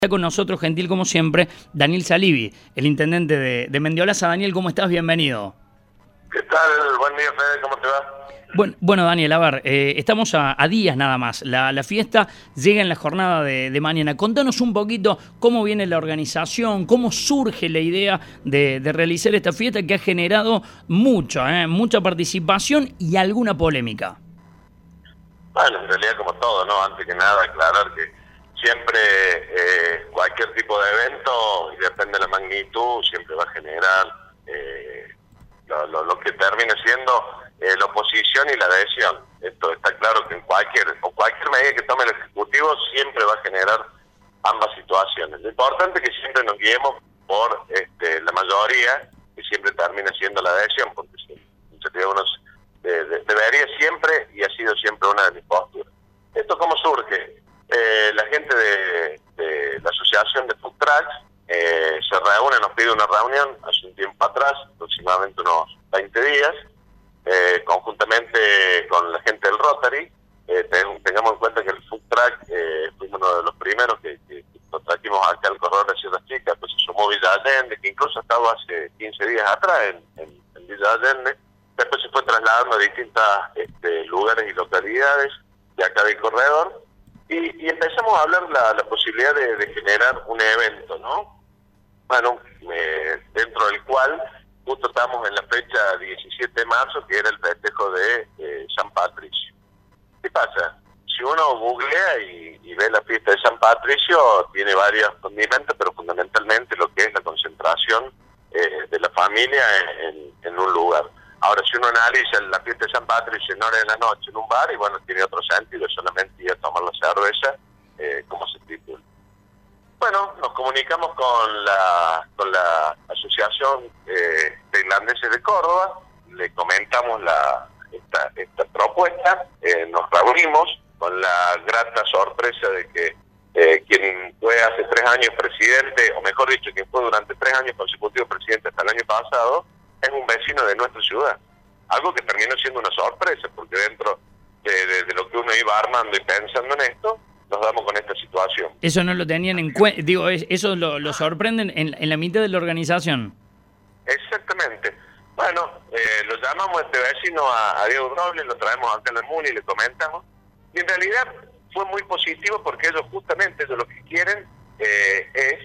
Está con nosotros, gentil como siempre, Daniel Salivi, el intendente de Mendiolaza. Daniel, ¿cómo estás? Bienvenido. ¿Qué tal? Buen día, Fede, ¿cómo te va? Bueno, Daniel, a ver, estamos a días nada más. La fiesta llega en la jornada de mañana. Contanos un poquito cómo viene la organización, cómo surge la idea de realizar esta fiesta que ha generado mucha participación y alguna polémica. Bueno, en realidad como todo, ¿no? Antes que nada aclarar que siempre cualquier tipo de evento, y depende de la magnitud, siempre va a generar lo que termina siendo la oposición y la adhesión. Esto está claro que en cualquier medida que tome el Ejecutivo siempre va a generar ambas situaciones. Lo importante es que siempre nos guiemos por la mayoría, que siempre termina siendo la adhesión, porque debería siempre, y ha sido siempre una de mis posturas. ¿Esto cómo surge? La gente de la Asociación de Food Trucks se reúne, nos pide una reunión hace un tiempo atrás, aproximadamente unos 20 días, conjuntamente con la gente del Rotary. Tengamos en cuenta que el Food Truck fuimos uno de los primeros que nos trajimos acá al corredor de Sierra Chica, pues se sumó Villa Allende, que incluso estaba hace 15 días atrás en Villa Allende. Después se fue trasladando a distintos lugares y localidades de acá del corredor, y empezamos a hablar la posibilidad de generar un evento, ¿no? Bueno, dentro del cual justo estamos en la fecha 17 de marzo, que era el festejo de San Patricio. ¿Qué pasa? Si uno googlea y ve la fiesta de San Patricio, tiene varios condimentos, pero fundamentalmente lo que es la concentración de la familia en un lugar. Ahora, si uno analiza la fiesta de San Patricio en hora de la noche en un bar, y bueno, tiene otro sentido, solamente ir a tomar la cerveza, como se titula. Bueno, nos comunicamos con la Asociación de Irlandeses de Córdoba, le comentamos esta propuesta, nos reunimos con la grata sorpresa de que quien fue hace 3 años presidente, o mejor dicho, quien fue durante 3 años consecutivos presidente hasta el año pasado, es un vecino de nuestra ciudad. Algo que terminó siendo una sorpresa, porque dentro de lo que uno iba armando y pensando en esto, nos damos con esta situación. Eso no lo tenían en cuenta, digo, eso lo sorprenden en la mitad de la organización. Exactamente. Bueno, lo llamamos a este vecino, a Diego Robles, lo traemos acá en la MUNI y le comentamos. Y en realidad fue muy positivo, porque ellos lo que quieren es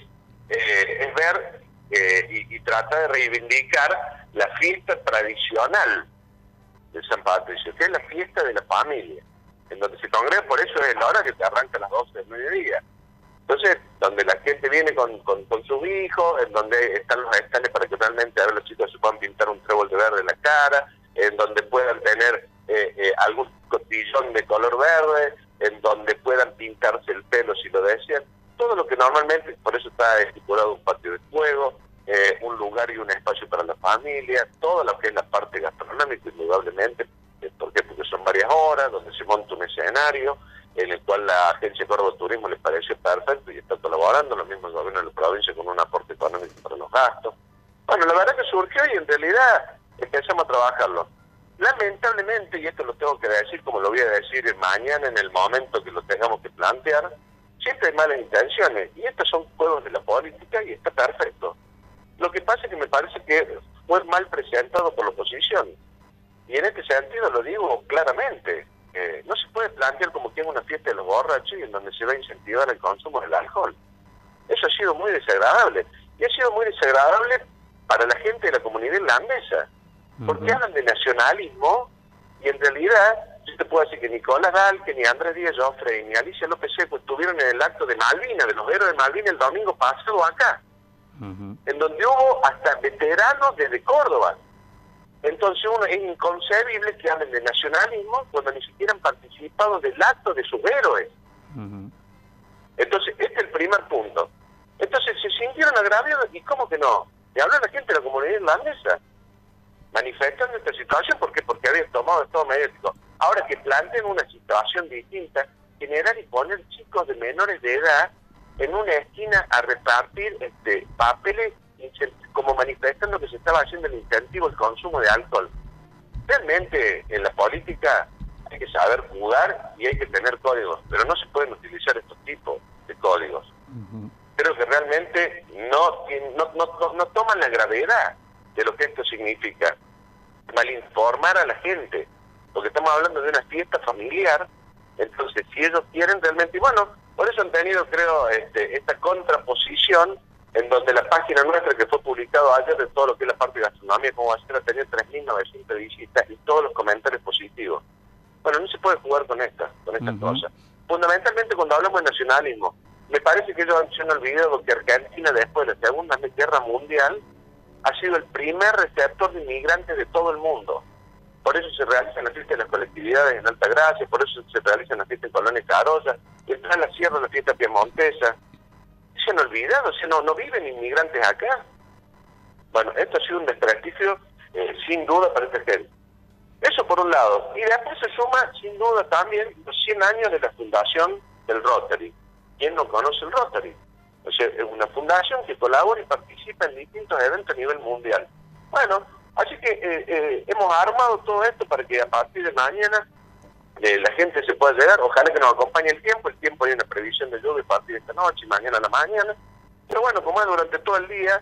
ver y tratar de reivindicar la fiesta tradicional de San Patricio, que es la fiesta de la familia, en donde se congrega, por eso es la hora que te arranca a las 12 del mediodía. Entonces, donde la gente viene con sus hijos, en donde están los estantes para que realmente a ver los chicos se puedan pintar un trébol de verde en la cara, en donde puedan tener algún cotillón de color verde, en donde puedan pintarse el pelo si lo desean. Todo lo que normalmente, por eso está estipulado un patio de juego, un lugar y un espacio para la familia, todo lo que es la parte gastronómica, indudablemente. ¿Por qué? Porque son varias horas, donde se monta un escenario, en el cual la Agencia de Córdoba Turismo les parece perfecto y está colaborando, lo mismo el gobierno de la provincia con un aporte económico para los gastos. Bueno, la verdad que surgió y en realidad empezamos a trabajarlo. Lamentablemente, y esto lo tengo que decir como lo voy a decir mañana en el momento que lo tengamos que plantear, siempre hay malas intenciones, y estos son juegos de la política y está perfecto. Lo que pasa es que me parece que fue mal presentado por la oposición, y en este sentido lo digo claramente, no se puede plantear como que es una fiesta de los borrachos y en donde se va a incentivar el consumo del alcohol. Eso ha sido muy desagradable, y ha sido muy desagradable para la gente de la comunidad irlandesa, porque hablan de nacionalismo, y en realidad yo te puedo decir que Nicolás Dalque, ni Andrés Díaz Joffre, ni Alicia López Seco estuvieron en el acto de Malvinas, de los héroes de Malvinas, el domingo pasado acá, en donde hubo hasta veteranos desde Córdoba. Entonces es inconcebible que hablen de nacionalismo cuando ni siquiera han participado del acto de sus héroes. Entonces, este es el primer punto. Entonces se sintieron agraviados, y ¿cómo que no? Le habló la gente de la comunidad irlandesa, manifestando esta situación, porque habían tomado el estado mediático. Ahora que planteen una situación distinta, generar y poner chicos de menores de edad en una esquina a repartir papeles como manifestando que se estaba haciendo el incentivo al consumo de alcohol. Realmente en la política hay que saber jugar y hay que tener códigos, pero no se pueden utilizar estos tipos de códigos. pero que realmente no toman la gravedad de lo que esto significa. Malinformar a la gente, porque estamos hablando de una fiesta familiar. Entonces, si ellos quieren realmente, y bueno, por eso han tenido, creo, esta contraposición, en donde la página nuestra que fue publicado ayer de todo lo que es la parte de gastronomía, como ayer ha tenido 3.900 visitas y todos los comentarios positivos. Bueno, no se puede jugar con estas cosas. Fundamentalmente cuando hablamos de nacionalismo, me parece que ellos han olvidado que Argentina, después de la Segunda Guerra Mundial, ha sido el primer receptor de inmigrantes de todo el mundo. Por eso se realizan las fiestas de las colectividades en Altagracia, por eso se realizan las fiestas en Colonia Carolla, y está en la sierra la fiesta piemontesa. Se han olvidado, no viven inmigrantes acá. Bueno, esto ha sido un desprestigio sin duda para esta gente. Eso por un lado. Y después se suma sin duda también los 100 años de la fundación del Rotary. ¿Quién no conoce el Rotary? O sea, es una fundación que colabora y participa en distintos eventos a nivel mundial. Bueno, así que hemos armado todo esto para que a partir de mañana la gente se pueda llegar. Ojalá que nos acompañe el tiempo. El tiempo hay una previsión de lluvia a partir de esta noche y mañana a la mañana. Pero bueno, como es durante todo el día,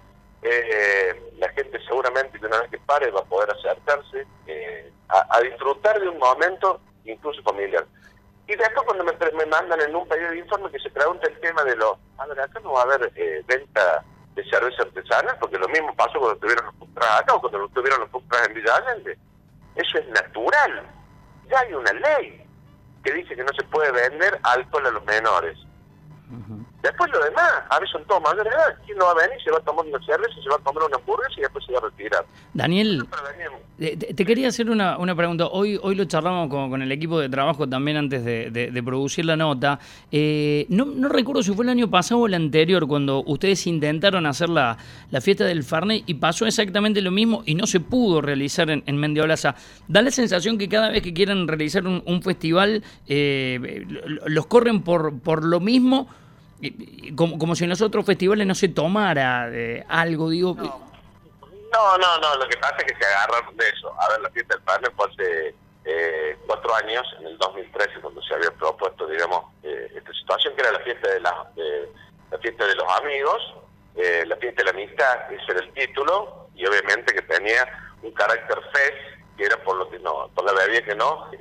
la gente seguramente que una vez que pare va a poder acercarse a disfrutar de un momento incluso familiar. Y después cuando me mandan en un pedido de informe que se pregunta el tema de los... A ver, acá no va a haber venta de cerveza artesanal, porque lo mismo pasó cuando tuvieron los food trucks acá o cuando tuvieron los food trucks en Villa Allende. Eso es natural. Ya hay una ley que dice que no se puede vender alcohol a los menores. Después lo demás, a veces son todos mayores de edad. ¿Quién no va a venir? Se va a tomar una cerveza, se va a tomar una hamburguesa y después se va a retirar. Daniel, te quería hacer una pregunta. Hoy lo charlamos con el equipo de trabajo también antes de producir la nota. No recuerdo si fue el año pasado o el anterior cuando ustedes intentaron hacer la fiesta del Fernet y pasó exactamente lo mismo y no se pudo realizar en Mendiolaza. Da la sensación que cada vez que quieren realizar un festival los corren por lo mismo. Como si en los otros festivales no se tomara algo, digo. No, lo que pasa es que se agarraron de eso. A ver, la fiesta del Fernet fue hace 4 años, en el 2013, cuando se había propuesto, digamos, esta situación, que era la fiesta la fiesta de los amigos, la fiesta de la amistad, ese era el título, y obviamente que tenía un carácter fest, que era por la bebida que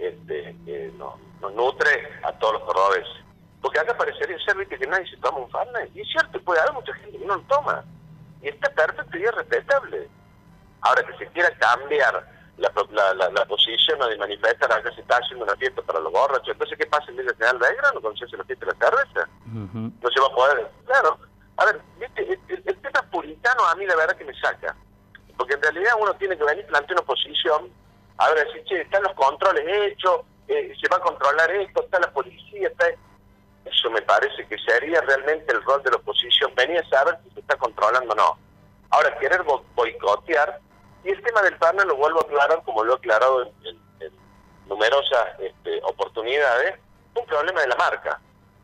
nos nutre a todos los cordobeses. Porque acá parecería ser, viste, que nadie se toma un Fernet. Y es cierto, puede haber mucha gente que no lo toma. Y está perfecto y es respetable. Ahora, que se quiera cambiar la posición o de manifestar, acá se está haciendo una fiesta para los borrachos. Entonces, ¿qué pasa en Villa General Belgrano cuando se hace la fiesta de la cerveza? No se va a poder. Claro. A ver, viste, el tema puritano a mí la verdad que me saca. Porque en realidad uno tiene que venir y plantear una posición. A ver, decir, che, están los controles hechos, se va a controlar esto, está la policía, está... Eso me parece que sería realmente el rol de la oposición. Venía a saber si se está controlando o no. Ahora, querer boicotear. Y el tema del Fernet lo vuelvo a aclarar, como lo he aclarado en numerosas oportunidades, un problema de la marca.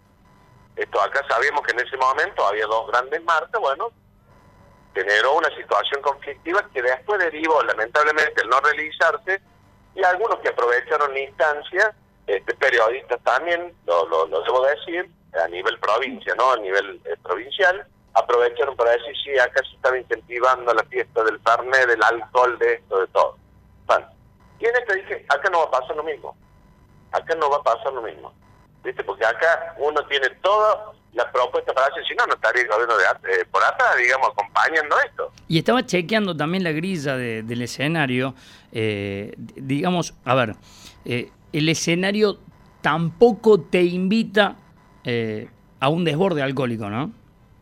Acá sabíamos que en ese momento había 2 grandes marcas, bueno, generó una situación conflictiva que después derivó, lamentablemente, el no realizarse, y algunos que aprovecharon la instancia, periodistas también, lo debo decir, a nivel provincia, ¿no? A nivel provincial, aprovecharon para decir, sí, acá se estaba incentivando la fiesta del Fernet, del alcohol, de esto, de todo. Bueno, y en esto dije, acá no va a pasar lo mismo. Acá no va a pasar lo mismo. ¿Viste? Porque acá uno tiene toda la propuesta para decir, si no, no estaría el gobierno por atrás, digamos, acompañando esto. Y estaba chequeando también la grilla del escenario, digamos, a ver... el escenario tampoco te invita a un desborde alcohólico, ¿no?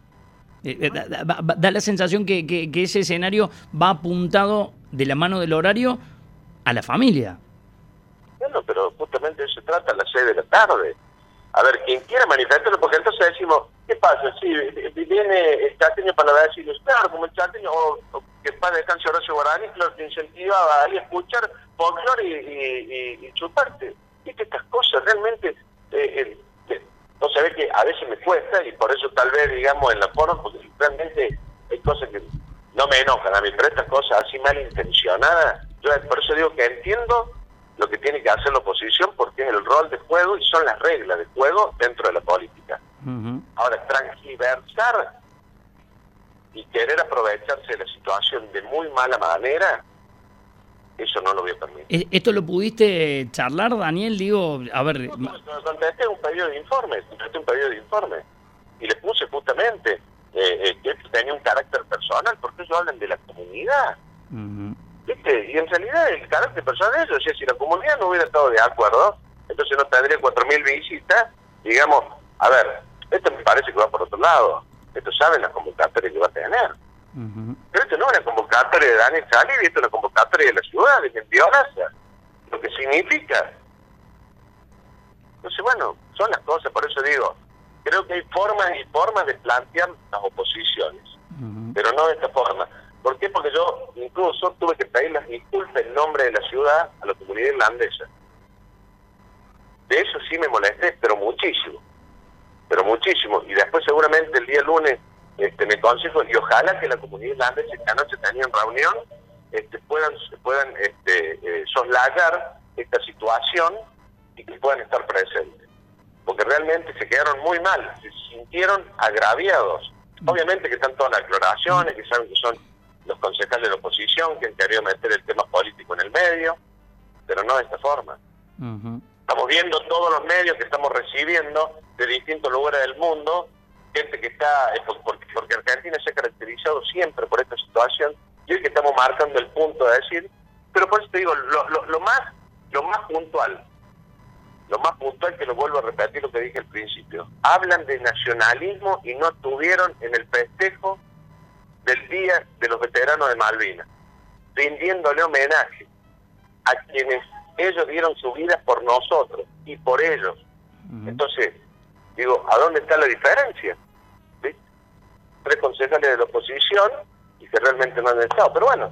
Da la sensación que ese escenario va apuntado de la mano del horario a la familia. Bueno, pero justamente de eso se trata a las 6 de la tarde. A ver, quien quiera manifestarlo, porque entonces decimos, ¿qué pasa? Si viene el chaqueño para decirles, claro, como el chaqueño, o que para descansar Horacio Guarani, lo que incentiva a ir a escuchar folclore y chuparte. Y que estas cosas realmente, no se ve que a veces me cuesta, y por eso tal vez, digamos, en la forma, porque realmente hay cosas que no me enojan a mí, pero estas cosas así malintencionadas, yo por eso digo que entiendo lo que tiene que hacer la oposición, porque es el rol de juego y son las reglas de juego dentro de la política. Ahora, transgiversar y querer aprovecharse de la situación de muy mala manera, eso no lo voy a permitir. ¿Esto lo pudiste charlar, Daniel? Digo, a ver... Contesté un pedido de informe, y le puse justamente que esto tenía un carácter personal, porque ellos hablan de la comunidad. ¿Viste? Y en realidad el carácter personal de ellos, o sea, si la comunidad no hubiera estado de acuerdo, entonces no tendría 4.000 visitas, digamos, a ver, esto me parece que va por otro lado, esto saben la convocatoria que va a tener. Pero esto no es una convocatoria de Daniel Salivi, esto es una convocatoria de la ciudad, de Mendioraza, lo que significa. Entonces, bueno, son las cosas, por eso digo, creo que hay formas y formas de plantear las oposiciones, pero no de esta forma. ¿Por qué? Porque yo incluso tuve que pedir las disculpas en nombre de la ciudad a la comunidad irlandesa. De eso sí me molesté, pero muchísimo. Y después seguramente el día lunes me consejo, y ojalá que la comunidad irlandesa, que anoche tenían reunión, puedan soslayar esta situación y que puedan estar presentes. Porque realmente se quedaron muy mal, se sintieron agraviados. Obviamente que están todas las declaraciones, que saben que son los concejales de la oposición, que han querido meter el tema político en el medio, pero no de esta forma. Estamos viendo todos los medios que estamos recibiendo de distintos lugares del mundo, gente que está, porque Argentina se ha caracterizado siempre por esta situación, y hoy que estamos marcando el punto de decir, pero por eso te digo, lo más puntual, que lo vuelvo a repetir lo que dije al principio, hablan de nacionalismo y no estuvieron en el festejo del Día de los Veteranos de Malvinas, rindiéndole homenaje a quienes ellos dieron su vida por nosotros y por ellos. Entonces, digo, ¿a dónde está la diferencia? ¿Sí? 3 concejales de la oposición y que realmente no han estado, pero bueno,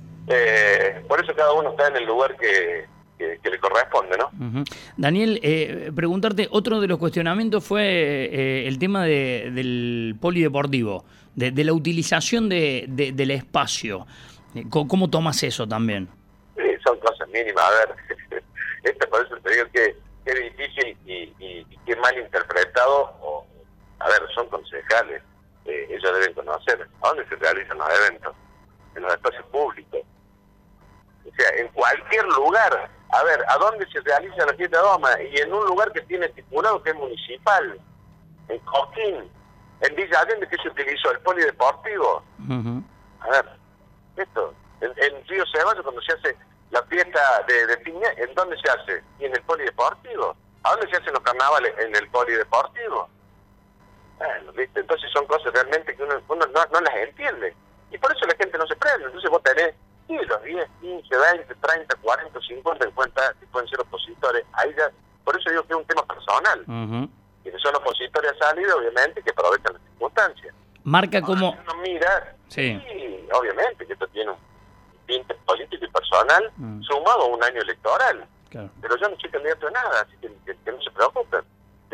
por eso cada uno está en el lugar que le corresponde, ¿no? Daniel, preguntarte, otro de los cuestionamientos fue el tema del polideportivo, de la utilización del espacio. ¿Cómo tomas eso también? Sí, son cosas mínimas. A ver, por eso te digo que es difícil y que mal interpretado. A ver, son concejales, ellos deben conocer a dónde se realizan los eventos, en los espacios públicos. O sea, en cualquier lugar. A ver, ¿a dónde se realiza la fiesta de Doma? Y en un lugar que tiene estipulado que es municipal, en Coquín, en Villa Allende, que se utilizó el polideportivo. A ver, esto, en Río Ceballos, cuando se hace la fiesta de Piña, ¿en dónde se hace? ¿Y en el polideportivo? ¿A dónde se hacen los carnavales? ¿En el polideportivo? Bueno, ¿viste? Entonces son cosas realmente que uno no las entiende. Y por eso la gente no se prende. Entonces vos tenés los 10, 15, 20, 30, 40, 50 en cuenta que pueden ser opositores. Ahí ya, por eso digo que es un tema personal. Quienes son opositores a salida, obviamente, que aprovechan las circunstancias. Marca como... Uno mira, sí, obviamente que esto tiene un tinte político y personal sumado a un año electoral. Claro. Pero yo no soy candidato de nada, así que no se preocupen. ¿Sí?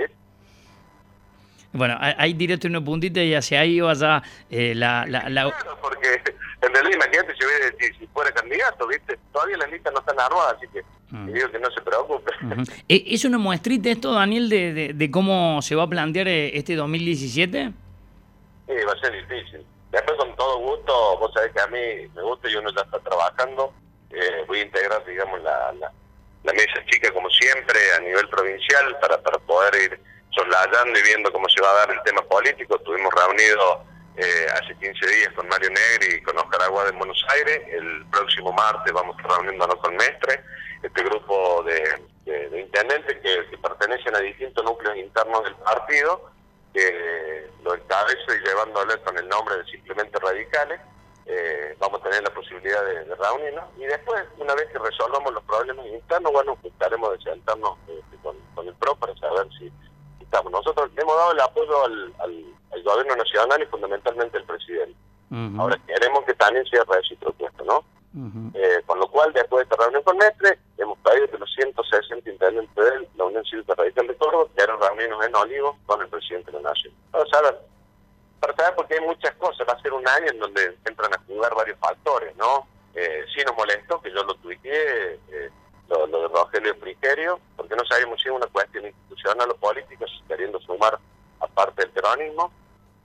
Bueno, ahí tiraste una puntita y hacia ahí vas a... Claro, porque en realidad imagínate si fuera candidato, ¿viste? Todavía las listas no están armadas, así que digo que no se preocupe. ¿Es una muestrita esto, Daniel, de cómo se va a plantear este 2017? Sí, va a ser difícil. Después, con todo gusto, vos sabés que a mí me gusta y uno ya está trabajando. Voy a integrar, digamos, la mesa chica, como siempre, a nivel provincial, para poder ir soslayando y viendo cómo se va a dar el tema político. Estuvimos reunidos hace 15 días con Mario Negri y con Oscar Aguada en Buenos Aires. El próximo martes vamos a estar reuniéndonos con Mestre, este grupo de intendentes que pertenecen a distintos núcleos internos del partido, que lo encabezo y llevándole con el nombre de Simplemente Radicales. Vamos a tener la posibilidad de reunirnos y después, una vez que resolvamos los problemas internos, bueno, buscaremos de sentarnos con el PRO para saber si estamos. Nosotros le hemos dado el apoyo al gobierno nacional y fundamentalmente al presidente. Ahora queremos que también sea recíproco esto, ¿no? Con lo cual, después de esta reunión con Mestre, hemos pedido que los 160 intendentes de la Unión Cívica Radical de Córdoba quieran reunirnos en Olivo con el presidente de la Nación. Para saber, porque hay muchas cosas. Va a ser un año en donde entran a jugar varios factores, ¿no? Sí nos molestó, que yo lo tuiteé, lo de Rogelio Frigerio, porque no sabíamos si era una cuestión institucional o política, queriendo sumar aparte del peronismo.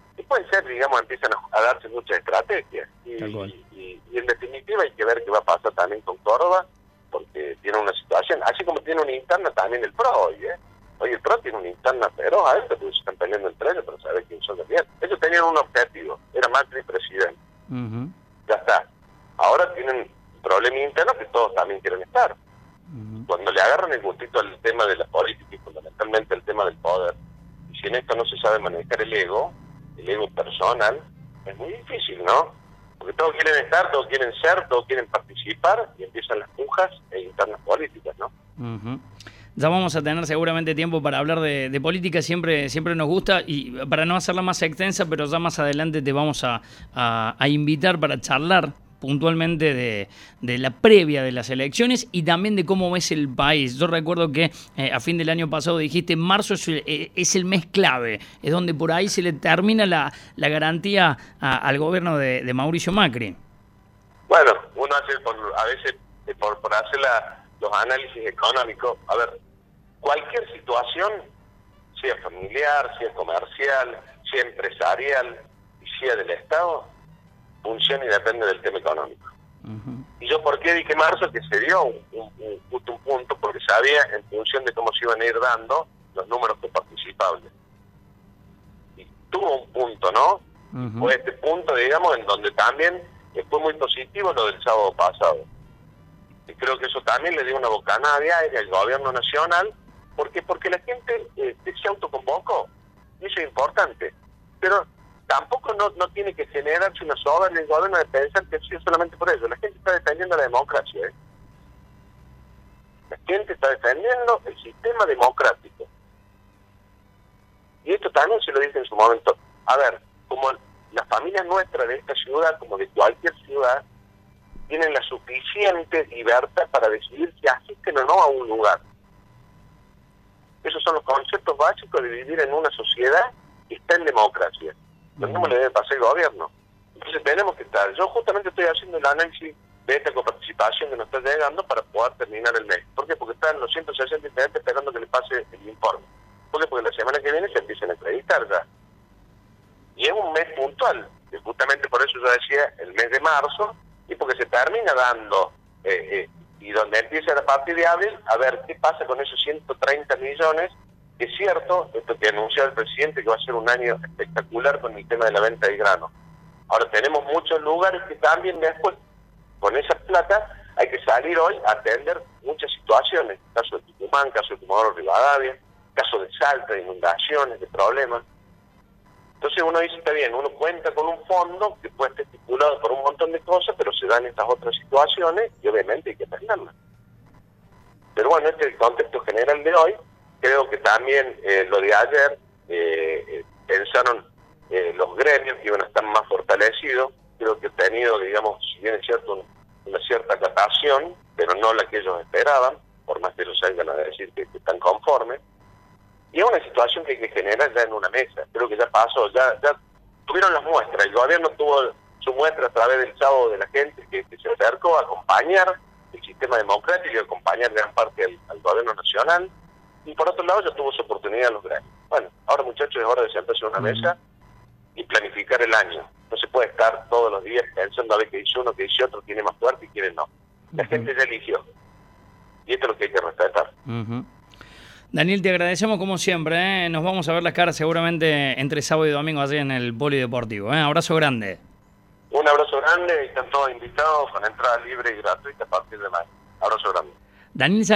Y puede ser, digamos, empiezan a darse muchas estrategias. Y en definitiva hay que ver qué va a pasar también con Córdoba, porque tiene una situación, así como tiene una interna también el PRO hoy, ¿eh? Hoy el PRO tiene una interna feroz a esto, porque se están peleando entre ellos, pero saber quién son de bien. Ellos tenían un objetivo, era Macri presidente. Ya está. Ahora tienen un problema interno que todos también quieren estar. Cuando le agarran el gustito al tema de la política y fundamentalmente el tema del poder, y si en esto no se sabe manejar el ego personal, es muy difícil, ¿no? Porque todos quieren estar, todos quieren ser, todos quieren participar, y empiezan las pujas e internas políticas, ¿no? Ya vamos a tener seguramente tiempo para hablar de política, siempre nos gusta, y para no hacerla más extensa, pero ya más adelante te vamos a invitar para charlar puntualmente de la previa de las elecciones y también de cómo ves el país. Yo recuerdo que a fin del año pasado dijiste marzo es el mes clave, es donde por ahí se le termina la garantía al gobierno de Mauricio Macri. Bueno, uno hace a veces por hacer los análisis económicos, a ver, cualquier situación, sea familiar, sea comercial, sea empresarial y sea del Estado, funciona y depende del tema económico. Y yo, ¿por qué dije marzo? Que se dio justo un punto, porque sabía en función de cómo se iban a ir dando los números participables. Y tuvo un punto, ¿no? Fue este punto, digamos, en donde también fue muy positivo lo del sábado pasado. Y creo que eso también le dio una bocanada de aire al gobierno nacional. ¿Por qué? Porque la gente se autoconvocó, y eso es importante. Pero tampoco no tiene que generarse una soberbia en el gobierno de pensar que es solamente por eso. La gente está defendiendo la democracia, ¿eh? La gente está defendiendo el sistema democrático. Y esto también se lo dije en su momento. A ver, como las familias nuestras de esta ciudad, como de cualquier ciudad, tienen la suficiente libertad para decidir si asisten o no a un lugar. Esos son los conceptos básicos de vivir en una sociedad que está en democracia. Lo mismo le debe pasar al gobierno. Entonces tenemos que estar. Yo justamente estoy haciendo el análisis de esta coparticipación que nos está llegando para poder terminar el mes. ¿Por qué? Porque están los 160 intendentes esperando que le pase el informe. ¿Por qué? Porque la semana que viene se empiezan a acreditar ya. Y es un mes puntual. Y justamente por eso yo decía el mes de marzo, y porque se termina dando, y donde empieza a partir de abril, a ver qué pasa con esos 130 millones. Es cierto, esto que anunció el presidente, que va a ser un año espectacular con el tema de la venta de grano. Ahora tenemos muchos lugares que también después, con esa plata, hay que salir hoy a atender muchas situaciones. Caso de Tucumán, caso de Comodoro Rivadavia, caso de Salta, de inundaciones, de problemas. Entonces uno dice, está bien, uno cuenta con un fondo que puede estar estipulado por un montón de cosas, pero se dan estas otras situaciones y obviamente hay que atenderlas. Pero bueno, este es el contexto general de hoy. Creo que también lo de ayer pensaron los gremios que iban a estar más fortalecidos. Creo que he tenido, digamos, si bien es cierto, una cierta acatación, pero no la que ellos esperaban, por más que ellos salgan a decir que están conformes. Y es una situación que hay que generar ya en una mesa. Creo que ya pasó, ya tuvieron las muestras. El gobierno tuvo su muestra a través del sábado de la gente que se acercó a acompañar el sistema democrático y a acompañar gran parte al gobierno nacional. Y por otro lado ya tuvo su oportunidad en los gremios. Bueno, ahora muchachos es hora de sentarse en una mesa y planificar el año. No se puede estar todos los días pensando a ver qué dice uno, qué dice otro, quién es más fuerte y quién no. La gente ya eligió. Y esto es lo que hay que respetar. Daniel, te agradecemos como siempre, ¿eh? Nos vamos a ver las caras seguramente entre sábado y domingo allí en el Polideportivo, ¿eh? Abrazo grande. Un abrazo grande y están todos invitados con entrada libre y gratuita a partir de mayo. Abrazo grande. Daniel